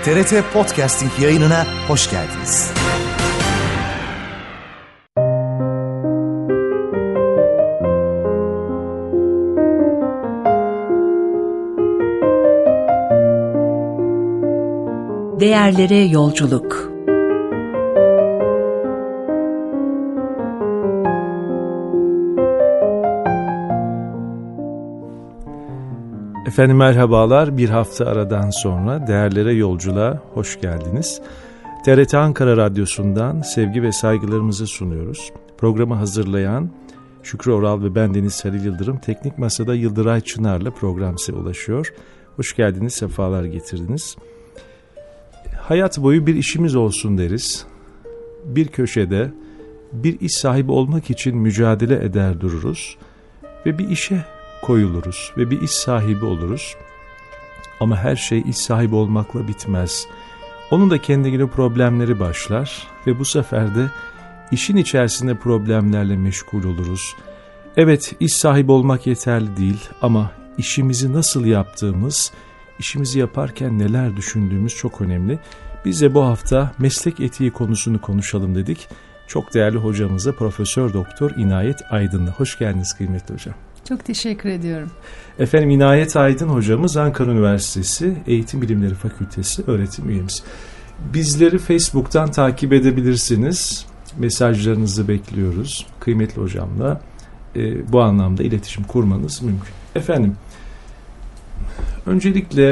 TRT Podcasting yayınına hoş geldiniz. Değerlere yolculuk. Efendim merhabalar. Bir hafta aradan sonra Değerlere Yolculuğa hoş geldiniz. TRT Ankara Radyosu'ndan sevgi ve saygılarımızı sunuyoruz. Programı hazırlayan Şükrü Oral ve ben Deniz Halil Yıldırım, teknik masada Yıldıray Çınar'la program size ulaşıyor. Hoş geldiniz, sefalar getirdiniz. Hayat boyu bir işimiz olsun deriz. Bir köşede bir iş sahibi olmak için mücadele eder dururuz ve bir işe koyuluruz ve bir iş sahibi oluruz. Ama her şey iş sahibi olmakla bitmez. Onun da kendine problemleri başlar ve bu sefer de işin içerisinde problemlerle meşgul oluruz. Evet, iş sahibi olmak yeterli değil ama işimizi nasıl yaptığımız, işimizi yaparken neler düşündüğümüz çok önemli. Biz de bu hafta meslek etiği konusunu konuşalım dedik. Çok değerli hocamıza Profesör Doktor İnayet Aydın'la. Hoş geldiniz kıymetli hocam. Çok teşekkür ediyorum. Efendim İnayet Aydın hocamız Ankara Üniversitesi Eğitim Bilimleri Fakültesi öğretim üyemiz. Bizleri Facebook'tan takip edebilirsiniz. Mesajlarınızı bekliyoruz. Kıymetli hocamla bu anlamda iletişim kurmanız mümkün. Efendim, öncelikle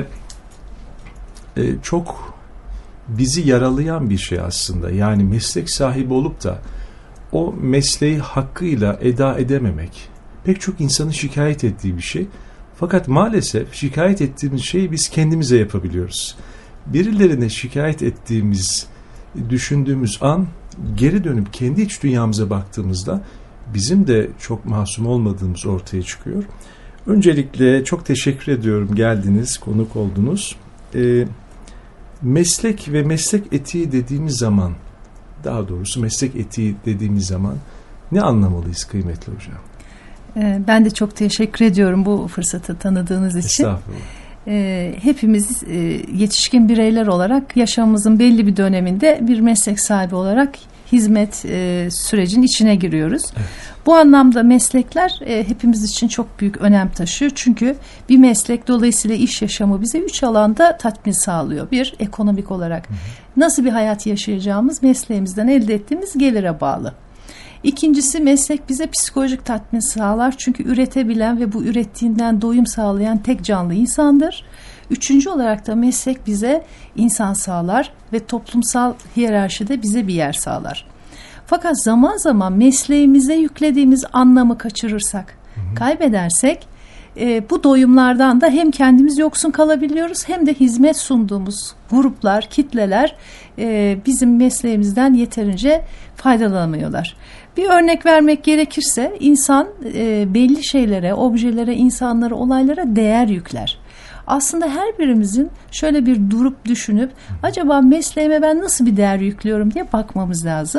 çok bizi yaralayan bir şey aslında. Yani meslek sahibi olup da o mesleği hakkıyla eda edememek. Pek çok insanın şikayet ettiği bir şey. Fakat maalesef şikayet ettiğimiz şeyi biz kendimize yapabiliyoruz. Birilerine şikayet ettiğimiz, düşündüğümüz an geri dönüp kendi iç dünyamıza baktığımızda bizim de çok masum olmadığımız ortaya çıkıyor. Öncelikle çok teşekkür ediyorum, geldiniz, konuk oldunuz. Meslek ve meslek etiği dediğimiz zaman, daha doğrusu meslek etiği dediğimiz zaman ne anlamalıyız kıymetli hocam? Ben de çok teşekkür ediyorum bu fırsatı tanıdığınız için. Estağfurullah. Hepimiz yetişkin bireyler olarak yaşamımızın belli bir döneminde bir meslek sahibi olarak hizmet sürecinin içine giriyoruz. Evet. Bu anlamda meslekler hepimiz için çok büyük önem taşıyor. Çünkü bir meslek dolayısıyla iş yaşamı bize 3 alanda tatmin sağlıyor. Bir, ekonomik olarak nasıl bir hayat yaşayacağımız mesleğimizden elde ettiğimiz gelire bağlı. İkincisi, meslek bize psikolojik tatmin sağlar. Çünkü üretebilen ve bu ürettiğinden doyum sağlayan tek canlı insandır. Üçüncü olarak da meslek bize insan sağlar ve toplumsal hiyerarşide bize bir yer sağlar. Fakat zaman zaman mesleğimize yüklediğimiz anlamı kaçırırsak, kaybedersek bu doyumlardan da hem kendimiz yoksun kalabiliyoruz hem de hizmet sunduğumuz gruplar, kitleler bizim mesleğimizden yeterince faydalanamıyorlar. Bir örnek vermek gerekirse insan belli şeylere, objelere, insanlara, olaylara değer yükler. Aslında her birimizin şöyle bir durup düşünüp acaba mesleğime ben nasıl bir değer yüklüyorum diye bakmamız lazım.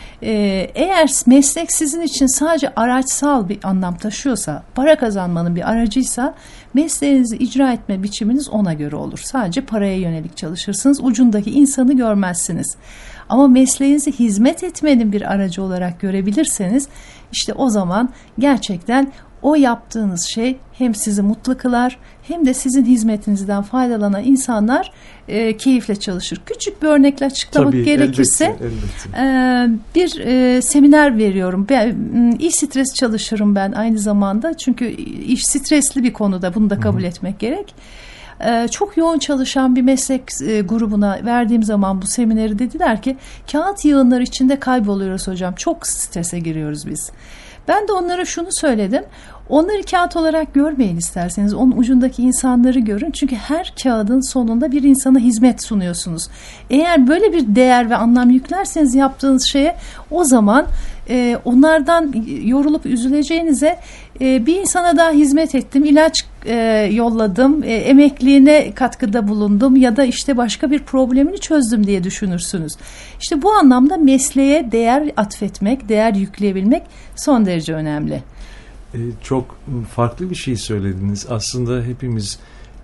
Eğer meslek sizin için sadece araçsal bir anlam taşıyorsa, para kazanmanın bir aracıysa mesleğinizi icra etme biçiminiz ona göre olur. Sadece paraya yönelik çalışırsınız, ucundaki insanı görmezsiniz. Ama mesleğinizi hizmet etmenin bir aracı olarak görebilirseniz işte o zaman gerçekten o yaptığınız şey hem sizi mutlu kılar hem de sizin hizmetinizden faydalanan insanlar keyifle çalışır. Küçük bir örnekle açıklamak gerekirse elbette. Bir seminer veriyorum. İş stresi çalışırım ben aynı zamanda. Çünkü iş stresli bir konuda, bunu da kabul etmek gerek. Çok yoğun çalışan bir meslek grubuna verdiğim zaman bu semineri dediler ki kağıt yığınları içinde kayboluyoruz hocam. Çok strese giriyoruz biz. Ben de onlara şunu söyledim. Onları kağıt olarak görmeyin isterseniz. Onun ucundaki insanları görün. Çünkü her kağıdın sonunda bir insana hizmet sunuyorsunuz. Eğer böyle bir değer ve anlam yüklerseniz yaptığınız şeye o zaman onlardan yorulup üzüleceğinize bir insana daha hizmet ettim, ilaç yolladım, emekliğine katkıda bulundum ya da işte başka bir problemini çözdüm diye düşünürsünüz. İşte bu anlamda mesleğe değer atfetmek, değer yükleyebilmek son derece önemli. Çok farklı bir şey söylediniz. Aslında hepimiz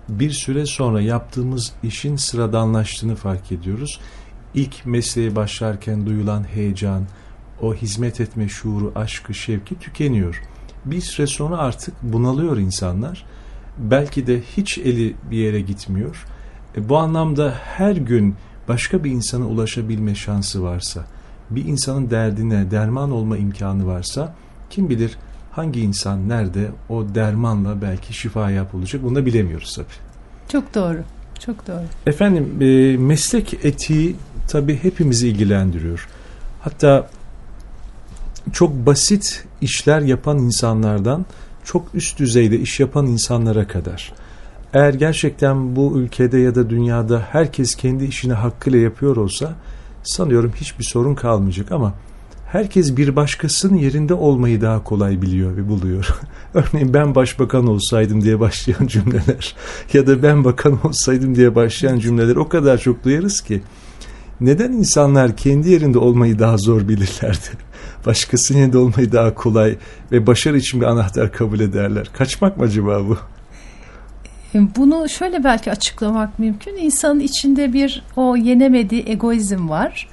bir süre sonra yaptığımız işin sıradanlaştığını fark ediyoruz. İlk mesleğe başlarken duyulan heyecan, o hizmet etme şuuru, aşkı, şevki tükeniyor. Bir süre sonra artık bunalıyor insanlar. Belki de hiç eli bir yere gitmiyor. Bu anlamda her gün başka bir insana ulaşabilme şansı varsa, bir insanın derdine derman olma imkanı varsa, kim bilir hangi insan nerede o dermanla belki şifaya bulacak, bunu da bilemiyoruz tabii. Çok doğru, çok doğru. Efendim, meslek etiği tabii hepimizi ilgilendiriyor. Hatta çok basit işler yapan insanlardan çok üst düzeyde iş yapan insanlara kadar. Eğer gerçekten bu ülkede ya da dünyada herkes kendi işini hakkıyla yapıyor olsa sanıyorum hiçbir sorun kalmayacak, ama herkes bir başkasının yerinde olmayı daha kolay biliyor ve buluyor. Örneğin ben başbakan olsaydım diye başlayan cümleler ya da ben bakan olsaydım diye başlayan cümleler o kadar çok duyarız ki, neden insanlar kendi yerinde olmayı daha zor bilirlerdi? Başkasının yerinde olmayı daha kolay ve başarı için bir anahtar kabul ederler. Kaçmak mı acaba bu? Bunu şöyle belki açıklamak mümkün. İnsanın içinde bir o yenemediği egoizm var.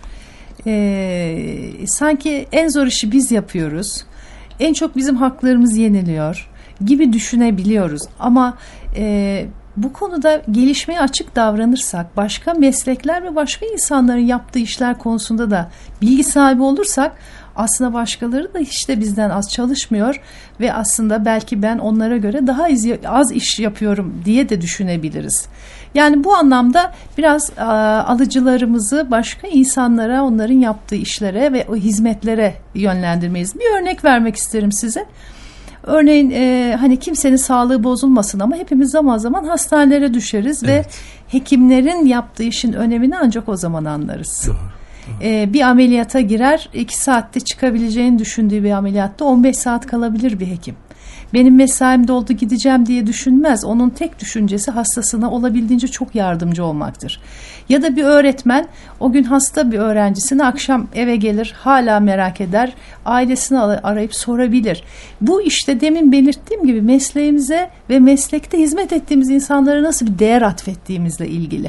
Sanki en zor işi biz yapıyoruz. En çok bizim haklarımız yeniliyor gibi düşünebiliyoruz. Ama bu konuda gelişmeye açık davranırsak, başka meslekler ve başka insanların yaptığı işler konusunda da bilgi sahibi olursak, aslında başkaları da hiç de bizden az çalışmıyor ve aslında belki ben onlara göre daha az iş yapıyorum diye de düşünebiliriz. Yani bu anlamda biraz alıcılarımızı başka insanlara, onların yaptığı işlere ve o hizmetlere yönlendirmeyiz. Bir örnek vermek isterim size. Örneğin hani kimsenin sağlığı bozulmasın ama hepimiz zaman zaman hastanelere düşeriz, evet, ve hekimlerin yaptığı işin önemini ancak o zaman anlarız. Doğru. Bir ameliyata girer, 2 saatte çıkabileceğini düşündüğü bir ameliyatta 15 saat kalabilir bir hekim. Benim mesaim doldu gideceğim diye düşünmez. Onun tek düşüncesi hastasına olabildiğince çok yardımcı olmaktır. Ya da bir öğretmen o gün hasta bir öğrencisini akşam eve gelir, hala merak eder, ailesini arayıp sorabilir. Bu işte demin belirttiğim gibi mesleğimize ve meslekte hizmet ettiğimiz insanlara nasıl bir değer atfettiğimizle ilgili.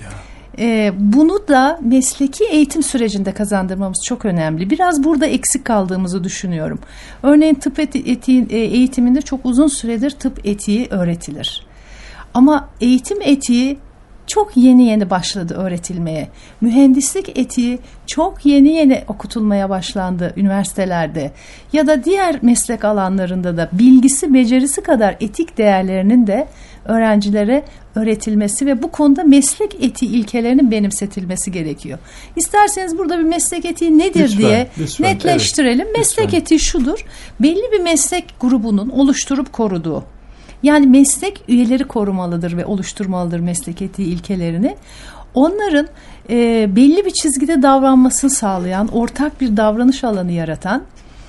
Bunu da mesleki eğitim sürecinde kazandırmamız çok önemli. Biraz burada eksik kaldığımızı düşünüyorum. Örneğin tıp eğitiminde çok uzun süredir tıp etiği öğretilir. Ama eğitim etiği çok yeni başladı öğretilmeye. Mühendislik etiği çok yeni okutulmaya başlandı üniversitelerde. Ya da diğer meslek alanlarında da bilgisi, becerisi kadar etik değerlerinin de öğrencilere öğretilmesi ve bu konuda meslek etiği ilkelerinin benimsetilmesi gerekiyor. İsterseniz burada bir meslek etiği nedir diye netleştirelim. Evet, meslek etiği şudur: belli bir meslek grubunun oluşturup koruduğu, yani meslek üyeleri korumalıdır ve oluşturmalıdır meslek etiği ilkelerini. Onların belli bir çizgide davranmasını sağlayan, ortak bir davranış alanı yaratan,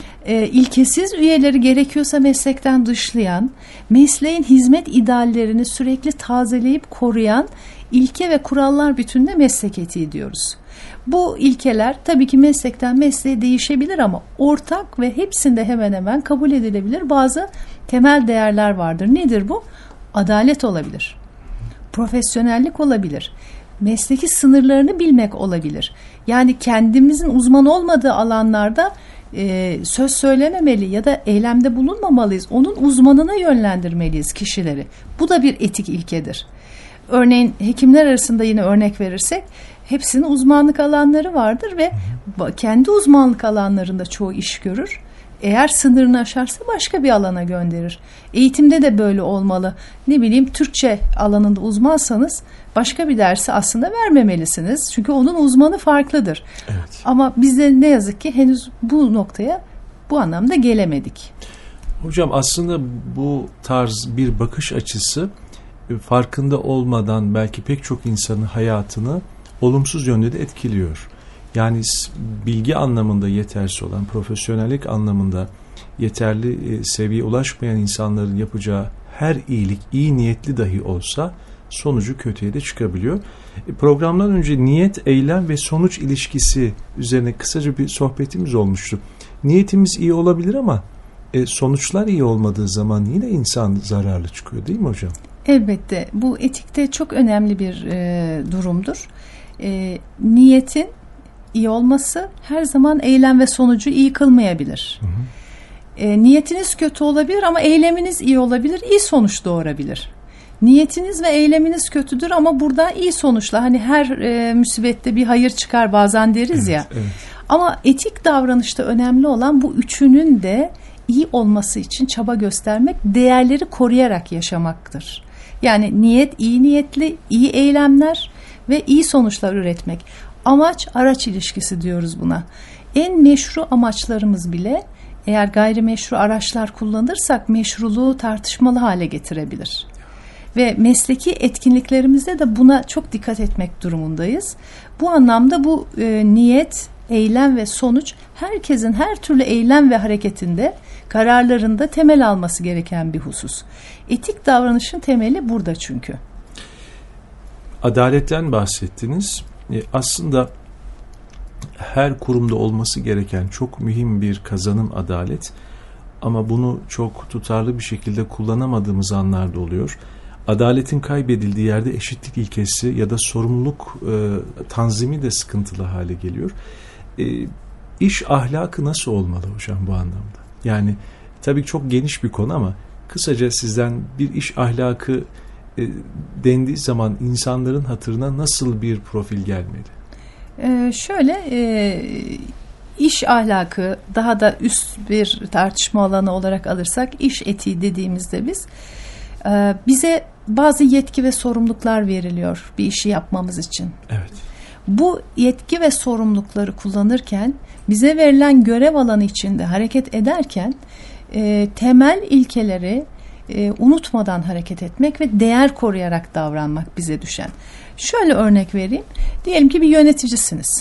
ilkesiz üyeleri gerekiyorsa meslekten dışlayan, mesleğin hizmet ideallerini sürekli tazeleyip koruyan ilke ve kurallar bütününe meslek etiği diyoruz. Bu ilkeler tabii ki meslekten mesleğe değişebilir ama ortak ve hepsinde hemen hemen kabul edilebilir bazı temel değerler vardır. Nedir bu? Adalet olabilir, profesyonellik olabilir, mesleki sınırlarını bilmek olabilir. Yani kendimizin uzman olmadığı alanlarda söz söylememeli ya da eylemde bulunmamalıyız. Onun uzmanına yönlendirmeliyiz kişileri. Bu da bir etik ilkedir. Örneğin hekimler arasında yine örnek verirsek, hepsinin uzmanlık alanları vardır ve kendi uzmanlık alanlarında çoğu iş görür. Eğer sınırını aşarsa başka bir alana gönderir. Eğitimde de böyle olmalı. Ne bileyim, Türkçe alanında uzmansanız başka bir dersi aslında vermemelisiniz. Çünkü onun uzmanı farklıdır. Evet. Ama biz de ne yazık ki henüz bu noktaya bu anlamda gelemedik. Hocam, aslında bu tarz bir bakış açısı farkında olmadan belki pek çok insanın hayatını olumsuz yönde de etkiliyor. Yani bilgi anlamında yetersiz olan, profesyonellik anlamında yeterli seviyeye ulaşmayan insanların yapacağı her iyilik, iyi niyetli dahi olsa sonucu kötüye de çıkabiliyor. Programdan önce niyet, eylem ve sonuç ilişkisi üzerine kısaca bir sohbetimiz olmuştu. Niyetimiz iyi olabilir ama sonuçlar iyi olmadığı zaman yine insan zararlı çıkıyor, değil mi hocam? Elbette bu etikte çok önemli bir durumdur. Niyetin iyi olması her zaman eylem ve sonucu iyi kılmayabilir. Niyetiniz kötü olabilir ama eyleminiz iyi olabilir, iyi sonuç doğurabilir. Niyetiniz ve eyleminiz kötüdür ama burada iyi sonuçla, hani her musibette bir hayır çıkar bazen deriz ya. Evet. Ama etik davranışta önemli olan bu üçünün de iyi olması için çaba göstermek, değerleri koruyarak yaşamaktır. Yani niyet, iyi niyetli, iyi eylemler ve iyi sonuçlar üretmek. Amaç araç ilişkisi diyoruz buna. En meşru amaçlarımız bile eğer gayrimeşru araçlar kullanırsak meşruluğu tartışmalı hale getirebilir. Ve mesleki etkinliklerimizde de buna çok dikkat etmek durumundayız. Bu anlamda bu niyet, eylem ve sonuç herkesin her türlü eylem ve hareketinde, kararlarında temel alması gereken bir husus. Etik davranışın temeli burada çünkü. Adaletten bahsettiniz. Aslında her kurumda olması gereken çok mühim bir kazanım adalet. Ama bunu çok tutarlı bir şekilde kullanamadığımız anlarda oluyor. Adaletin kaybedildiği yerde eşitlik ilkesi ya da sorumluluk tanzimi de sıkıntılı hale geliyor. İş ahlakı nasıl olmalı hocam bu anlamda? Yani tabii çok geniş bir konu ama kısaca sizden bir iş ahlakı dendiği zaman insanların hatırına nasıl bir profil gelmeli? İş ahlakı daha da üst bir tartışma alanı olarak alırsak iş etiği dediğimizde biz bize bazı yetki ve sorumluluklar veriliyor bir işi yapmamız için. Evet. Bu yetki ve sorumlulukları kullanırken bize verilen görev alanı içinde hareket ederken temel ilkeleri unutmadan hareket etmek ve değer koruyarak davranmak bize düşen. Şöyle örnek vereyim. Diyelim ki bir yöneticisiniz.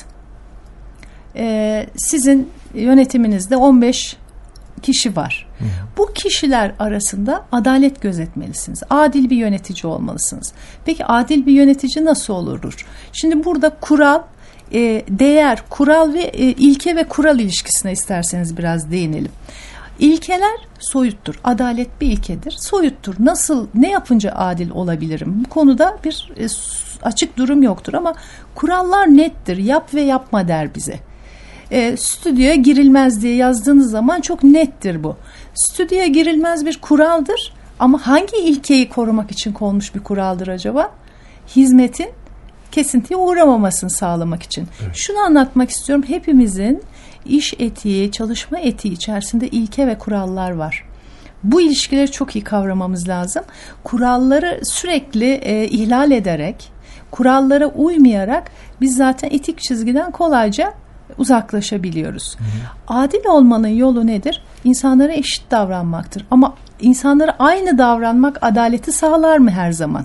Sizin yönetiminizde 15 kişi var. Bu kişiler arasında adalet gözetmelisiniz. Adil bir yönetici olmalısınız. Peki adil bir yönetici nasıl olurdur? Şimdi burada kural, değer, kural ve ilke ve kural ilişkisine isterseniz biraz değinelim. İlkeler soyuttur. Adalet bir ilkedir. Soyuttur. Nasıl, ne yapınca adil olabilirim? Bu konuda bir açık durum yoktur ama kurallar nettir. Yap ve yapma der bize. Stüdyoya girilmez diye yazdığınız zaman çok nettir bu. Stüdyoya girilmez bir kuraldır ama hangi ilkeyi korumak için konmuş bir kuraldır acaba? Hizmetin kesintiye uğramamasını sağlamak için. Evet. Şunu anlatmak istiyorum. Hepimizin iş etiği, çalışma etiği içerisinde ilke ve kurallar var. Bu ilişkileri çok iyi kavramamız lazım. Kuralları sürekli ihlal ederek, kurallara uymayarak biz zaten etik çizgiden kolayca uzaklaşabiliyoruz. Adil olmanın yolu nedir? İnsanlara eşit davranmaktır. Ama insanlara aynı davranmak adaleti sağlar mı her zaman?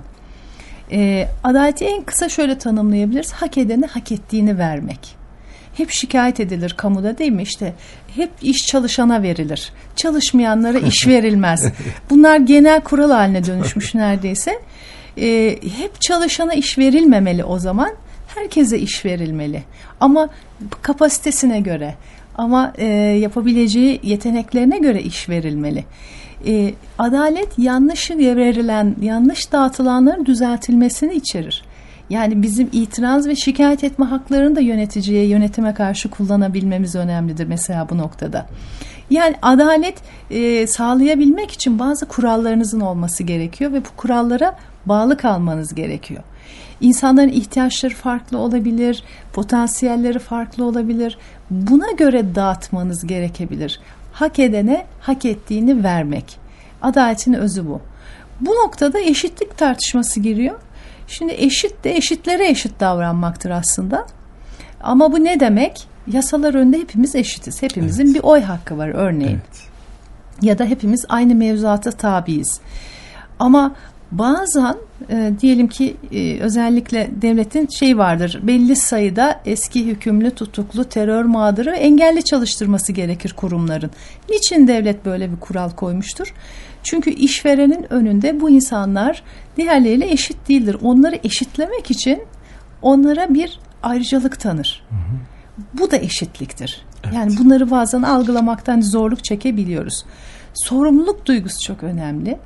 Adaleti en kısa şöyle tanımlayabiliriz. Hak edene hak ettiğini vermek. Hep şikayet edilir kamuda değil mi? İşte hep iş çalışana verilir. Çalışmayanlara iş verilmez. Bunlar genel kural haline dönüşmüş neredeyse. Hep çalışana iş verilmemeli o zaman. Herkese iş verilmeli. Ama kapasitesine göre, ama yapabileceği yeteneklerine göre iş verilmeli. Adalet yanlış verilen, yanlış dağıtılanların düzeltilmesini içerir. Yani bizim itiraz ve şikayet etme haklarını da yöneticiye, yönetime karşı kullanabilmemiz önemlidir mesela bu noktada. Yani adalet sağlayabilmek için bazı kurallarınızın olması gerekiyor ve bu kurallara bağlı kalmanız gerekiyor. İnsanların ihtiyaçları farklı olabilir, potansiyelleri farklı olabilir. Buna göre dağıtmanız gerekebilir. Hak edene hak ettiğini vermek. Adaletin özü bu. Bu noktada eşitlik tartışması giriyor. Şimdi eşit de eşitlere eşit davranmaktır aslında. Ama bu ne demek? Yasalar önünde hepimiz eşitiz. Hepimizin bir oy hakkı var örneğin. Evet. Ya da hepimiz aynı mevzuata tabiiz. Ama bazen diyelim ki özellikle devletin vardır, belli sayıda eski hükümlü, tutuklu, terör mağduru ve engelli çalıştırması gerekir kurumların. Niçin devlet böyle bir kural koymuştur? Çünkü işverenin önünde bu insanlar diğerleriyle eşit değildir. Onları eşitlemek için onlara bir ayrıcalık tanır. Hı hı. Bu da eşitliktir. Evet. Yani bunları bazen algılamaktan zorluk çekebiliyoruz. Sorumluluk duygusu çok önemli.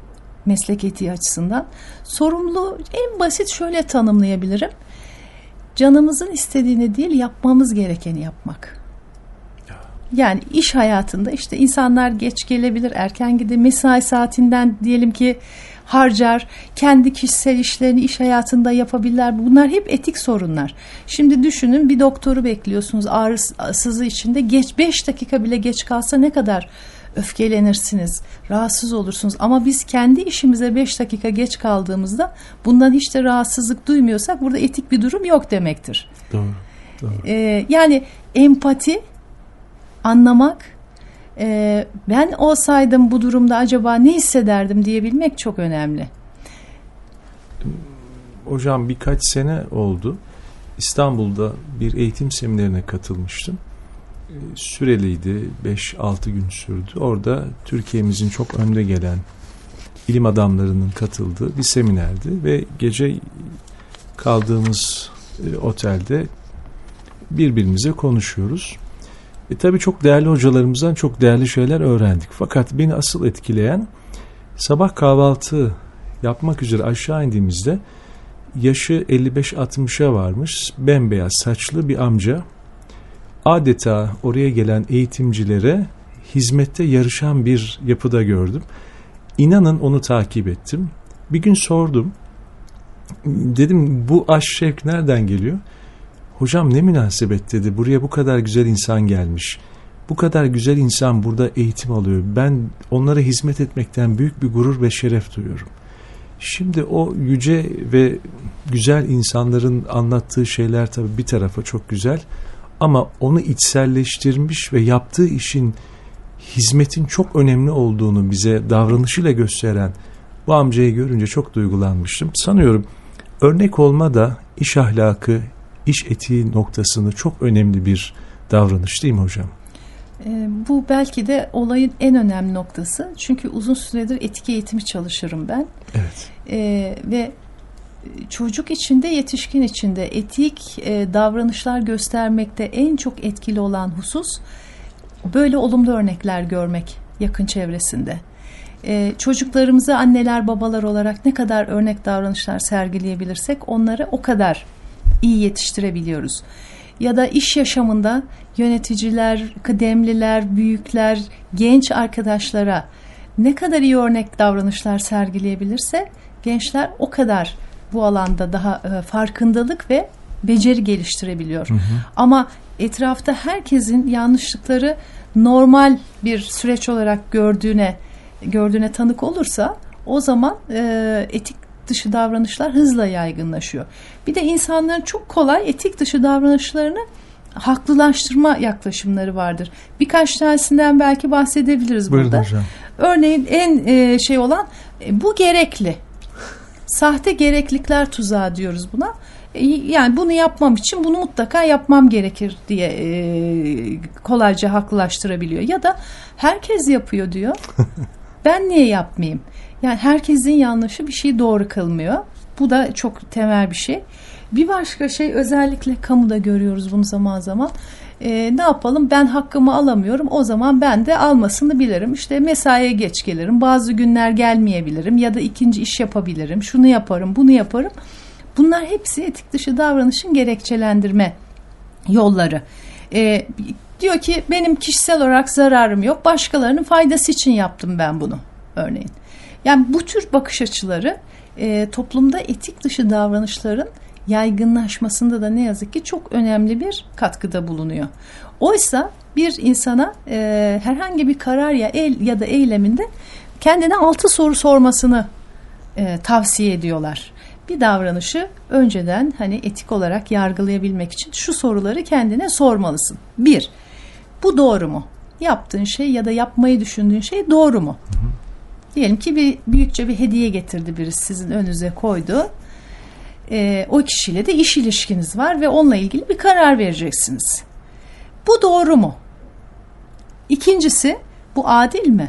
meslek etiği açısından. Sorumluluğu en basit şöyle tanımlayabilirim. Canımızın istediğini değil, yapmamız gerekeni yapmak. Yani iş hayatında işte insanlar geç gelebilir, erken gider, mesai saatinden diyelim ki harcar, kendi kişisel işlerini iş hayatında yapabilirler. Bunlar hep etik sorunlar. Şimdi düşünün, bir doktoru bekliyorsunuz ağrısızı içinde, 5 dakika bile geç kalsa ne kadar öfkelenirsiniz, rahatsız olursunuz. Ama biz kendi işimize 5 dakika geç kaldığımızda bundan hiç de rahatsızlık duymuyorsak burada etik bir durum yok demektir. Doğru. Yani empati, anlamak, ben olsaydım bu durumda acaba ne hissederdim diyebilmek çok önemli. Hocam birkaç sene oldu. İstanbul'da bir eğitim seminerine katılmıştım. Süreliydi, 5-6 gün sürdü. Orada Türkiye'mizin çok önde gelen ilim adamlarının katıldığı bir seminerdi ve gece kaldığımız otelde birbirimize konuşuyoruz. Tabii çok değerli hocalarımızdan çok değerli şeyler öğrendik. Fakat beni asıl etkileyen, sabah kahvaltı yapmak üzere aşağı indiğimizde yaşı 55-60'a varmış, bembeyaz saçlı bir amca adeta oraya gelen eğitimcilere hizmette yarışan bir yapıda gördüm. İnanın onu takip ettim. Bir gün sordum. Dedim, bu aşk şevk nereden geliyor? Hocam ne münasebet dedi. Buraya bu kadar güzel insan gelmiş. Bu kadar güzel insan burada eğitim alıyor. Ben onlara hizmet etmekten büyük bir gurur ve şeref duyuyorum. Şimdi o yüce ve güzel insanların anlattığı şeyler tabii bir tarafa çok güzel. Ama onu içselleştirmiş ve yaptığı işin, hizmetin çok önemli olduğunu bize davranışıyla gösteren bu amcayı görünce çok duygulanmıştım. Sanıyorum örnek olma da iş ahlakı, iş etiği noktasında çok önemli bir davranış değil mi hocam? Bu belki de olayın en önemli noktası. Çünkü uzun süredir etik eğitimi çalışırım ben. Evet. Ve çocuk içinde, yetişkin içinde etik davranışlar göstermekte en çok etkili olan husus böyle olumlu örnekler görmek yakın çevresinde. Çocuklarımızı anneler babalar olarak ne kadar örnek davranışlar sergileyebilirsek onları o kadar iyi yetiştirebiliyoruz. Ya da iş yaşamında yöneticiler, kıdemliler, büyükler, genç arkadaşlara ne kadar iyi örnek davranışlar sergileyebilirse gençler o kadar bu alanda daha farkındalık ve beceri geliştirebiliyor. Hı hı. Ama etrafta herkesin yanlışlıkları normal bir süreç olarak gördüğüne tanık olursa o zaman etik dışı davranışlar hızla yaygınlaşıyor. Bir de insanların çok kolay etik dışı davranışlarını haklılaştırma yaklaşımları vardır. Birkaç tanesinden belki bahsedebiliriz. Buyurun burada. Hocam. Örneğin en şey olan bu gerekli. Sahte gereklilikler tuzağı diyoruz buna. Yani bunu yapmam için bunu mutlaka yapmam gerekir diye kolayca haklılaştırabiliyor. Ya da herkes yapıyor diyor. Ben niye yapmayayım? Yani herkesin yanlışı bir şey doğru kılmıyor. Bu da çok temel bir şey. Bir başka şey, özellikle kamuda görüyoruz bunu zaman zaman. Ne yapalım? Ben hakkımı alamıyorum. O zaman ben de almasını bilirim. İşte mesaiye geç gelirim. Bazı günler gelmeyebilirim. Ya da ikinci iş yapabilirim. Şunu yaparım, bunu yaparım. Bunlar hepsi etik dışı davranışın gerekçelendirme yolları. Diyor ki benim kişisel olarak zararım yok. Başkalarının faydası için yaptım ben bunu örneğin. Yani bu tür bakış açıları toplumda etik dışı davranışların yaygınlaşmasında da ne yazık ki çok önemli bir katkıda bulunuyor. Oysa bir insana herhangi bir karar ya da eyleminde kendine 6 soru sormasını tavsiye ediyorlar. Bir davranışı önceden etik olarak yargılayabilmek için şu soruları kendine sormalısın. 1. Bu doğru mu? Yaptığın şey ya da yapmayı düşündüğün şey doğru mu? Hı hı. Diyelim ki büyükçe bir hediye getirdi birisi, sizin önünüze koydu. O kişiyle de iş ilişkiniz var ve onunla ilgili bir karar vereceksiniz. Bu doğru mu? İkincisi, bu adil mi?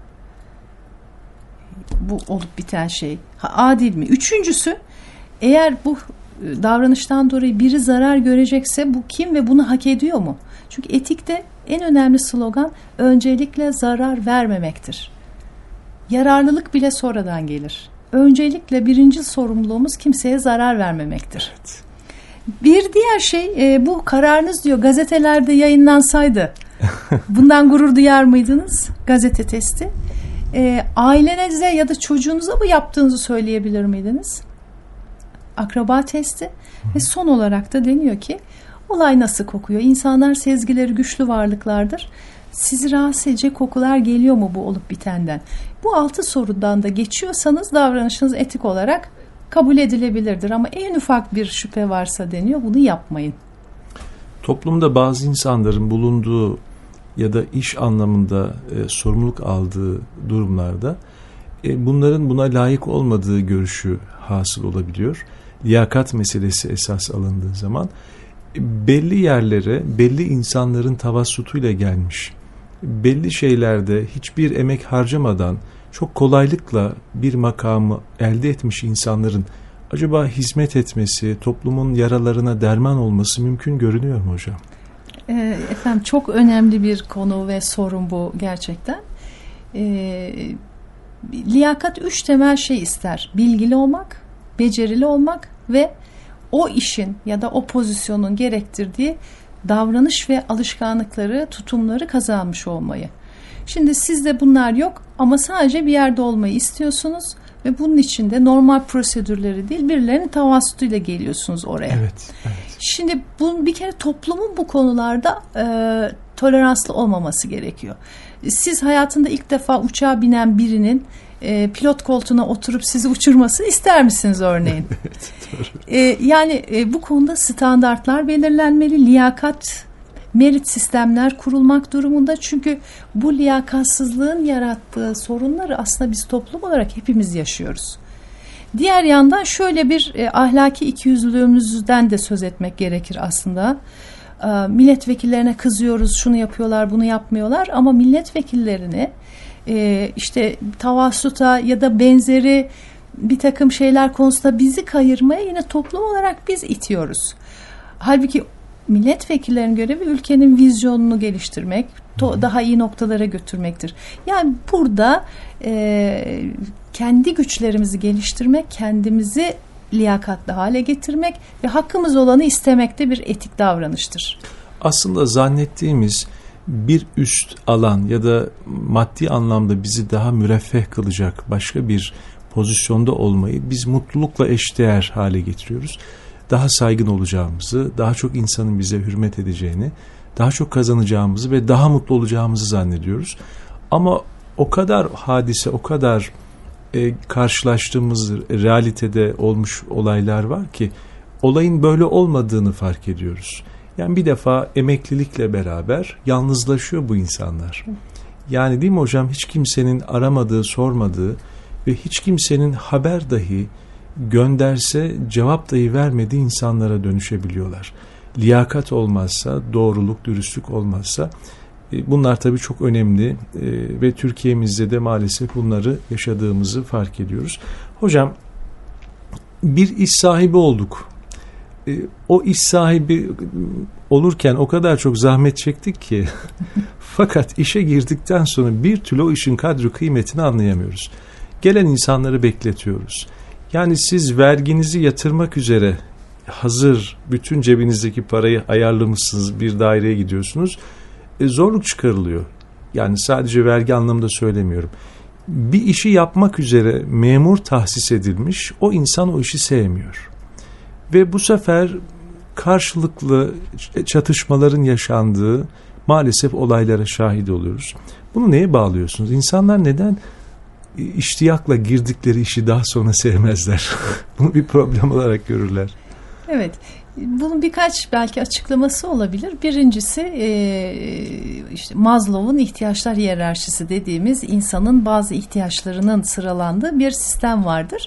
Bu olup biten şey adil mi? Üçüncüsü, eğer bu davranıştan dolayı biri zarar görecekse bu kim ve bunu hak ediyor mu? Çünkü etikte en önemli slogan öncelikle zarar vermemektir. Yararlılık bile sonradan gelir. Öncelikle birinci sorumluluğumuz kimseye zarar vermemektir. Evet. Bir diğer şey, bu kararınız diyor gazetelerde yayınlansaydı bundan gurur duyar mıydınız? Gazete testi. Ailenize ya da çocuğunuza mı yaptığınızı söyleyebilir miydiniz? Akraba testi. Ve son olarak da deniyor ki olay nasıl kokuyor? İnsanlar sezgileri güçlü varlıklardır. Sizi rahatsız edecek kokular geliyor mu bu olup bitenden? Bu 6 sorudan da geçiyorsanız davranışınız etik olarak kabul edilebilirdir. Ama en ufak bir şüphe varsa deniyor, bunu yapmayın. Toplumda bazı insanların bulunduğu ya da iş anlamında sorumluluk aldığı durumlarda bunların buna layık olmadığı görüşü hasıl olabiliyor. Liyakat meselesi esas alındığı zaman belli yerlere belli insanların tavassutuyla gelmiş, belli şeylerde hiçbir emek harcamadan çok kolaylıkla bir makamı elde etmiş insanların acaba hizmet etmesi, toplumun yaralarına derman olması mümkün görünüyor mu hocam? Efendim çok önemli bir konu ve sorun bu gerçekten. Liyakat 3 temel şey ister. Bilgili olmak, becerili olmak ve o işin ya da o pozisyonun gerektirdiği davranış ve alışkanlıkları, tutumları kazanmış olmayı. Şimdi sizde bunlar yok ama sadece bir yerde olmayı istiyorsunuz ve bunun için de normal prosedürleri değil, birilerinin tavassutuyla geliyorsunuz oraya. Evet, evet. Şimdi bir kere toplumun bu konularda toleranslı olmaması gerekiyor. Siz hayatında ilk defa uçağa binen birinin pilot koltuğuna oturup sizi uçurmasını ister misiniz örneğin? Evet, doğru. Yani bu konuda standartlar belirlenmeli, liyakat, merit sistemler kurulmak durumunda. Çünkü bu liyakatsızlığın yarattığı sorunları aslında biz toplum olarak hepimiz yaşıyoruz. Diğer yandan şöyle bir ahlaki ikiyüzlülüğümüzden de söz etmek gerekir aslında. Milletvekillerine kızıyoruz, şunu yapıyorlar, bunu yapmıyorlar ama milletvekillerini işte tavassuta ya da benzeri bir takım şeyler konusunda bizi kayırmaya yine toplum olarak biz itiyoruz. Halbuki milletvekillerinin görevi ülkenin vizyonunu geliştirmek, daha iyi noktalara götürmektir. Yani burada kendi güçlerimizi geliştirmek, kendimizi liyakatli hale getirmek ve hakkımız olanı istemek de bir etik davranıştır. Aslında zannettiğimiz bir üst alan ya da maddi anlamda bizi daha müreffeh kılacak başka bir pozisyonda olmayı biz mutlulukla eşdeğer hale getiriyoruz. Daha saygın olacağımızı, daha çok insanın bize hürmet edeceğini, daha çok kazanacağımızı ve daha mutlu olacağımızı zannediyoruz. Ama o kadar hadise, o kadar karşılaştığımız realitede olmuş olaylar var ki olayın böyle olmadığını fark ediyoruz. Yani bir defa emeklilikle beraber yalnızlaşıyor bu insanlar. Yani değil mi hocam, hiç kimsenin aramadığı, sormadığı ve hiç kimsenin haber dahi gönderse cevap dahi vermediği insanlara dönüşebiliyorlar. Liyakat olmazsa, doğruluk, dürüstlük olmazsa bunlar tabii çok önemli ve Türkiye'mizde de maalesef bunları yaşadığımızı fark ediyoruz. Hocam, bir iş sahibi olduk. O iş sahibi olurken o kadar çok zahmet çektik ki fakat işe girdikten sonra bir türlü o işin kadri kıymetini anlayamıyoruz. Gelen insanları bekletiyoruz. Yani siz verginizi yatırmak üzere hazır bütün cebinizdeki parayı ayarlamışsınız, bir daireye gidiyorsunuz. Zorluk çıkarılıyor. Yani sadece vergi anlamında söylemiyorum. Bir işi yapmak üzere memur tahsis edilmiş, o insan o işi sevmiyor. Ve bu sefer karşılıklı çatışmaların yaşandığı maalesef olaylara şahit oluyoruz. Bunu neye bağlıyorsunuz? İnsanlar neden iştiyakla girdikleri işi daha sonra sevmezler? Bunu bir problem olarak görürler. Evet. Bunun birkaç belki açıklaması olabilir. Birincisi işte Maslow'un ihtiyaçlar hiyerarşisi dediğimiz insanın bazı ihtiyaçlarının sıralandığı bir sistem vardır.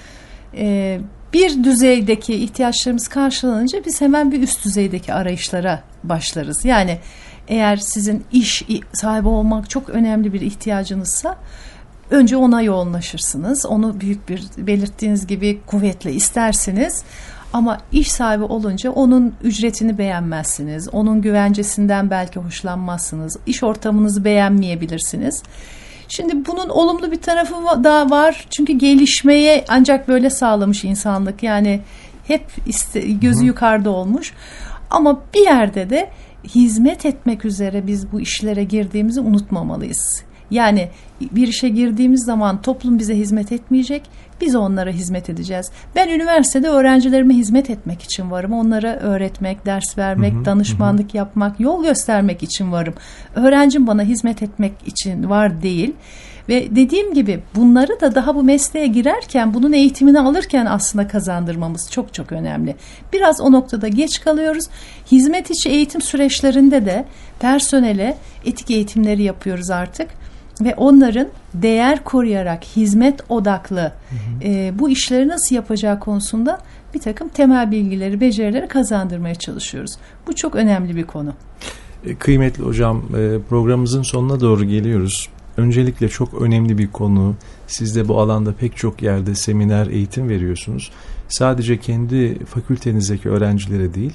Bir düzeydeki ihtiyaçlarımız karşılanınca biz hemen bir üst düzeydeki arayışlara başlarız. Yani eğer sizin iş sahibi olmak çok önemli bir ihtiyacınızsa önce ona yoğunlaşırsınız. Onu büyük bir belirttiğiniz gibi kuvvetle istersiniz. Ama iş sahibi olunca onun ücretini beğenmezsiniz. Onun güvencesinden belki hoşlanmazsınız. İş ortamınızı beğenmeyebilirsiniz. Şimdi bunun olumlu bir tarafı da var. Çünkü gelişmeye ancak böyle sağlamış insanlık. Yani hep gözü yukarıda olmuş. Ama bir yerde de hizmet etmek üzere biz bu işlere girdiğimizi unutmamalıyız. Yani bir işe girdiğimiz zaman toplum bize hizmet etmeyecek, biz onlara hizmet edeceğiz. Ben üniversitede öğrencilerime hizmet etmek için varım. Onlara öğretmek, ders vermek, danışmanlık yapmak, yol göstermek için varım. Öğrencim bana hizmet etmek için var değil. Ve dediğim gibi bunları da daha bu mesleğe girerken, bunun eğitimini alırken aslında kazandırmamız çok çok önemli. Biraz o noktada geç kalıyoruz. Hizmet içi eğitim süreçlerinde de personele etik eğitimleri yapıyoruz artık. Ve onların değer koruyarak hizmet odaklı bu işleri nasıl yapacağı konusunda bir takım temel bilgileri, becerileri kazandırmaya çalışıyoruz. Bu çok önemli bir konu. Kıymetli hocam, programımızın sonuna doğru geliyoruz. Öncelikle çok önemli bir konu. Siz de bu alanda pek çok yerde seminer, eğitim veriyorsunuz. Sadece kendi fakültenizdeki öğrencilere değil,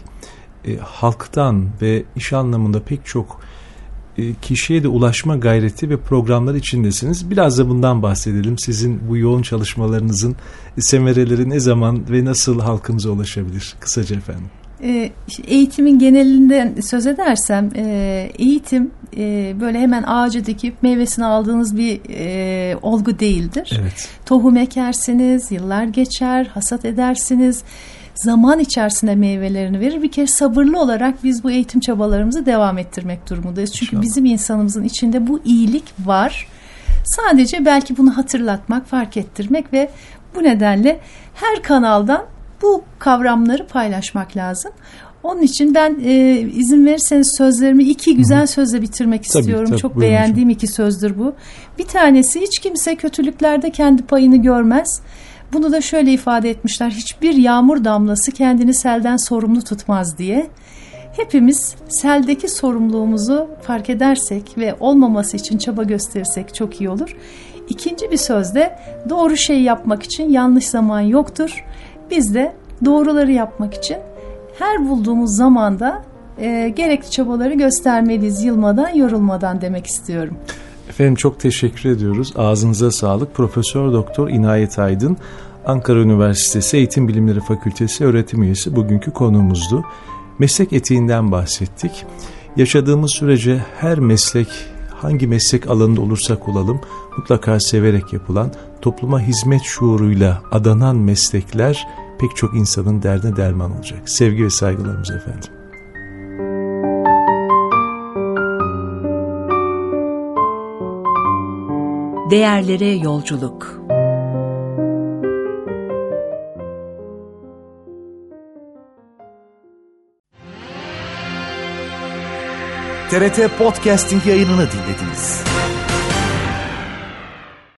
halktan ve iş anlamında pek çok kişiye de ulaşma gayreti ve programlar içindesiniz. Biraz da bundan bahsedelim. Sizin bu yoğun çalışmalarınızın semereleri ne zaman ve nasıl halkımıza ulaşabilir? Kısaca efendim. Eğitimin genelinden söz edersem, eğitim böyle hemen ağaca dikip meyvesini aldığınız bir olgu değildir. Evet. Tohum ekersiniz, yıllar geçer, hasat edersiniz. Zaman içerisinde meyvelerini verir. Bir kere sabırlı olarak biz bu eğitim çabalarımızı devam ettirmek durumundayız. Çünkü İnşallah. Bizim insanımızın içinde bu iyilik var. Sadece belki bunu hatırlatmak, fark ettirmek ve bu nedenle her kanaldan bu kavramları paylaşmak lazım. Onun için ben izin verirseniz sözlerimi iki güzel sözle bitirmek istiyorum. Tabii, çok buyurun beğendiğim iki sözdür bu. Bir tanesi, hiç kimse kötülüklerde kendi payını görmez. Bunu da şöyle ifade etmişler: hiçbir yağmur damlası kendini selden sorumlu tutmaz diye. Hepimiz seldeki sorumluluğumuzu fark edersek ve olmaması için çaba gösterirsek çok iyi olur. İkinci bir söz de, doğru şeyi yapmak için yanlış zaman yoktur. Biz de doğruları yapmak için her bulduğumuz zamanda gerekli çabaları göstermeliyiz, yılmadan, yorulmadan demek istiyorum. Efendim çok teşekkür ediyoruz. Ağzınıza sağlık. Profesör Doktor İnayet Aydın, Ankara Üniversitesi Eğitim Bilimleri Fakültesi öğretim üyesi bugünkü konuğumuzdu. Meslek etiğinden bahsettik. Yaşadığımız sürece her meslek, hangi meslek alanında olursak olalım, mutlaka severek yapılan, topluma hizmet şuuruyla adanan meslekler pek çok insanın derdine derman olacak. Sevgi ve saygılarımız efendim. Değerlere yolculuk. TRT Podcasting yayınını dinlediniz.